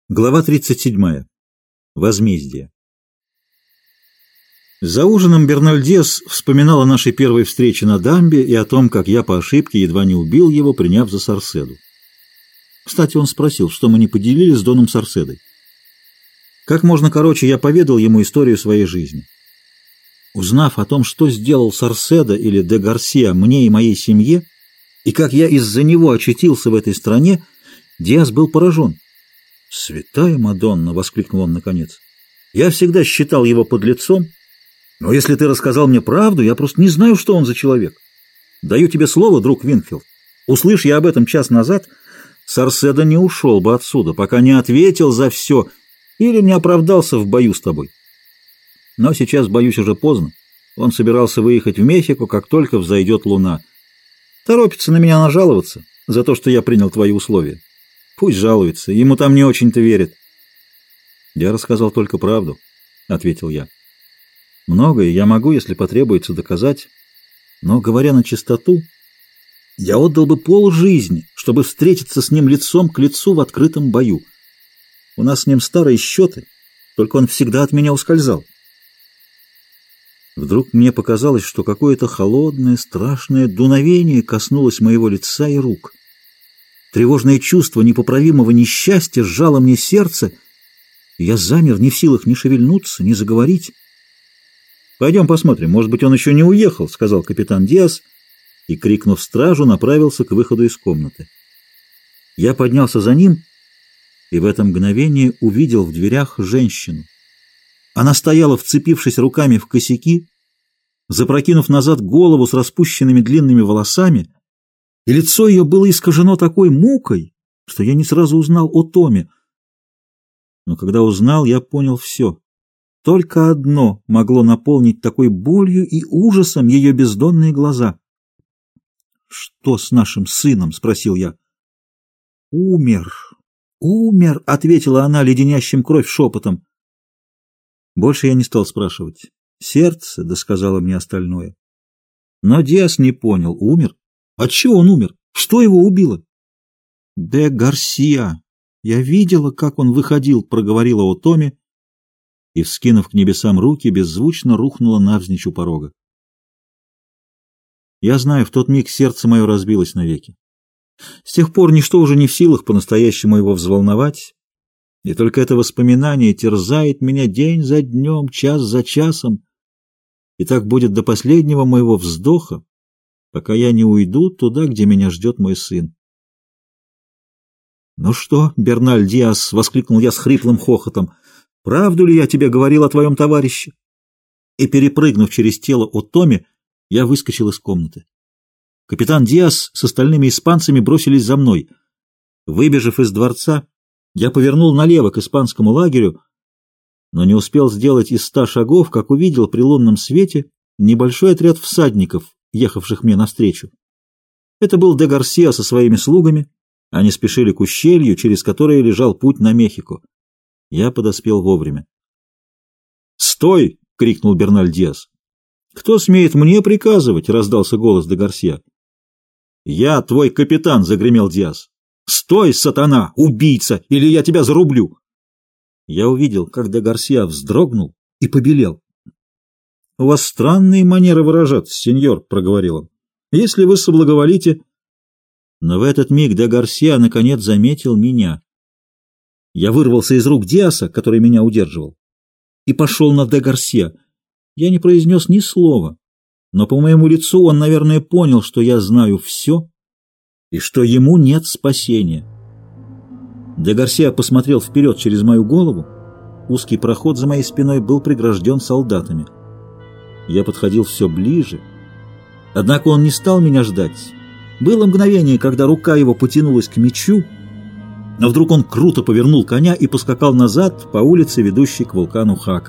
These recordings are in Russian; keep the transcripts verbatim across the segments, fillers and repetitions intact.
Глава тридцать седьмая. Возмездие. За ужином Берналь Диас вспоминал о нашей первой встрече на дамбе и о том, как я по ошибке едва не убил его, приняв за Сарседу. Кстати, он спросил, что мы не поделили с Доном Сарседой. Как можно короче, я поведал ему историю своей жизни. Узнав о том, что сделал Сарседа или де Гарсия мне и моей семье, и как я из-за него очутился в этой стране, Диас был поражен. «Святая Мадонна!» — воскликнул он наконец. «Я всегда считал его подлецом, но если ты рассказал мне правду, я просто не знаю, что он за человек. Даю тебе слово, друг Винфилд. Услышь я об этом час назад, Сарседа не ушел бы отсюда, пока не ответил за все или не оправдался в бою с тобой. Но сейчас, боюсь, уже поздно. Он собирался выехать в Мехико, как только взойдет луна. Торопится на меня нажаловаться за то, что я принял твои условия. Пусть жалуется, ему там не очень-то верят». «Я рассказал только правду», — ответил я. «Многое я могу, если потребуется, доказать, но, говоря на чистоту, я отдал бы полжизни, чтобы встретиться с ним лицом к лицу в открытом бою. У нас с ним старые счеты, только он всегда от меня ускользал». Вдруг мне показалось, что какое-то холодное, страшное дуновение коснулось моего лица и рук. Тревожное чувство непоправимого несчастья сжало мне сердце, и я замер, не в силах ни шевельнуться, ни заговорить. «Пойдем посмотрим, может быть, он еще не уехал», — сказал капитан Диас, и, крикнув стражу, направился к выходу из комнаты. Я поднялся за ним и в это мгновение увидел в дверях женщину. Она стояла, вцепившись руками в косяки, запрокинув назад голову с распущенными длинными волосами, и лицо ее было искажено такой мукой, что я не сразу узнал о Томе. Но когда узнал, я понял все. Только одно могло наполнить такой болью и ужасом ее бездонные глаза. «Что с нашим сыном?» — спросил я. «Умер, умер», — ответила она леденящим кровь шепотом. Больше я не стал спрашивать. Сердце досказало мне остальное. Но Диас не понял. Умер? Отчего он умер? Что его убило? «Де Гарсия! Я видела, как он выходил», — проговорила о Томе, и, вскинув к небесам руки, беззвучно рухнула навзничь у порога. Я знаю, в тот миг сердце мое разбилось навеки. С тех пор ничто уже не в силах по-настоящему его взволновать, и только это воспоминание терзает меня день за днем, час за часом, и так будет до последнего моего вздоха, пока я не уйду туда, где меня ждет мой сын. «Ну что, Берналь Диас», — воскликнул я с хриплым хохотом, — «правду ли я тебе говорил о твоем товарище?» И, перепрыгнув через тело о Томе, я выскочил из комнаты. Капитан Диас с остальными испанцами бросились за мной. Выбежав из дворца, я повернул налево к испанскому лагерю, но не успел сделать и ста шагов, как увидел при лунном свете небольшой отряд всадников, ехавших мне навстречу. Это был де Гарсия со своими слугами. Они спешили к ущелью, через которое лежал путь на Мехико. Я подоспел вовремя. «Стой!» — крикнул Берналь Диас. «Кто смеет мне приказывать?» — раздался голос де Гарсия. «Я твой капитан!» — загремел Диас. «Стой, сатана, убийца, или я тебя зарублю!» Я увидел, как де Гарсия вздрогнул и побелел. «У вас странные манеры выражаться, сеньор», — проговорил он. «Если вы соблаговолите...» Но в этот миг де Гарсия наконец заметил меня. Я вырвался из рук Диаса, который меня удерживал, и пошел на де Гарсия. Я не произнес ни слова, но по моему лицу он, наверное, понял, что я знаю все и что ему нет спасения. Де Гарсия посмотрел вперед через мою голову. Узкий проход за моей спиной был прегражден солдатами. Я подходил все ближе, однако он не стал меня ждать. Было мгновение, когда рука его потянулась к мечу, но вдруг он круто повернул коня и поскакал назад по улице, ведущей к вулкану Хака.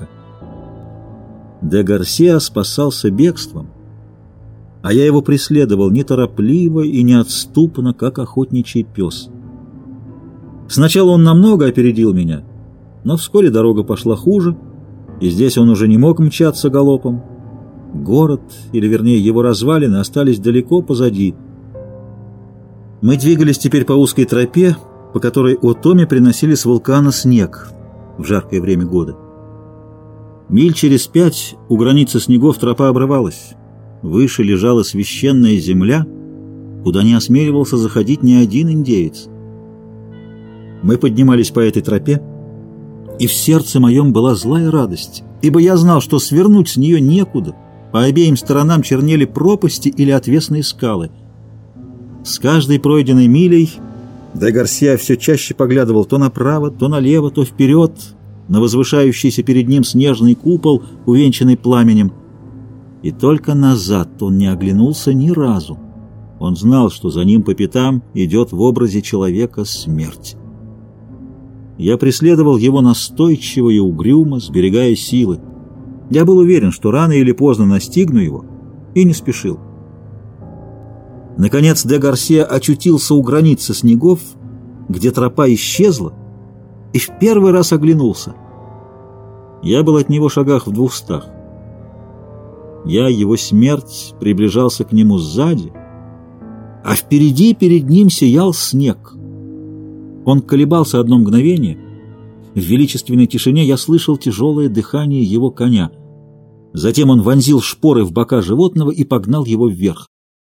Де Гарсия спасался бегством, а я его преследовал неторопливо и неотступно, как охотничий пес. Сначала он намного опередил меня, но вскоре дорога пошла хуже, и здесь он уже не мог мчаться галопом. Город, или вернее его развалины, остались далеко позади. Мы двигались теперь по узкой тропе, по которой Отоми приносили с вулкана снег в жаркое время года. Миль через пять у границы снегов тропа обрывалась. Выше лежала священная земля, куда не осмеливался заходить ни один индеец. Мы поднимались по этой тропе, и в сердце моем была злая радость, ибо я знал, что свернуть с нее некуда. По обеим сторонам чернели пропасти или отвесные скалы. С каждой пройденной милей де Гарсия все чаще поглядывал то направо, то налево, то вперед, на возвышающийся перед ним снежный купол, увенчанный пламенем. И только назад он не оглянулся ни разу. Он знал, что за ним по пятам идет в образе человека смерть. Я преследовал его настойчиво и угрюмо, сберегая силы. Я был уверен, что рано или поздно настигну его, и не спешил. Наконец де Гарсия очутился у границы снегов, где тропа исчезла, и в первый раз оглянулся. Я был от него шагах в двухстах. Я, его смерть, приближался к нему сзади, а впереди перед ним сиял снег. Он колебался одно мгновение. В величественной тишине я слышал тяжелое дыхание его коня. Затем он вонзил шпоры в бока животного и погнал его вверх.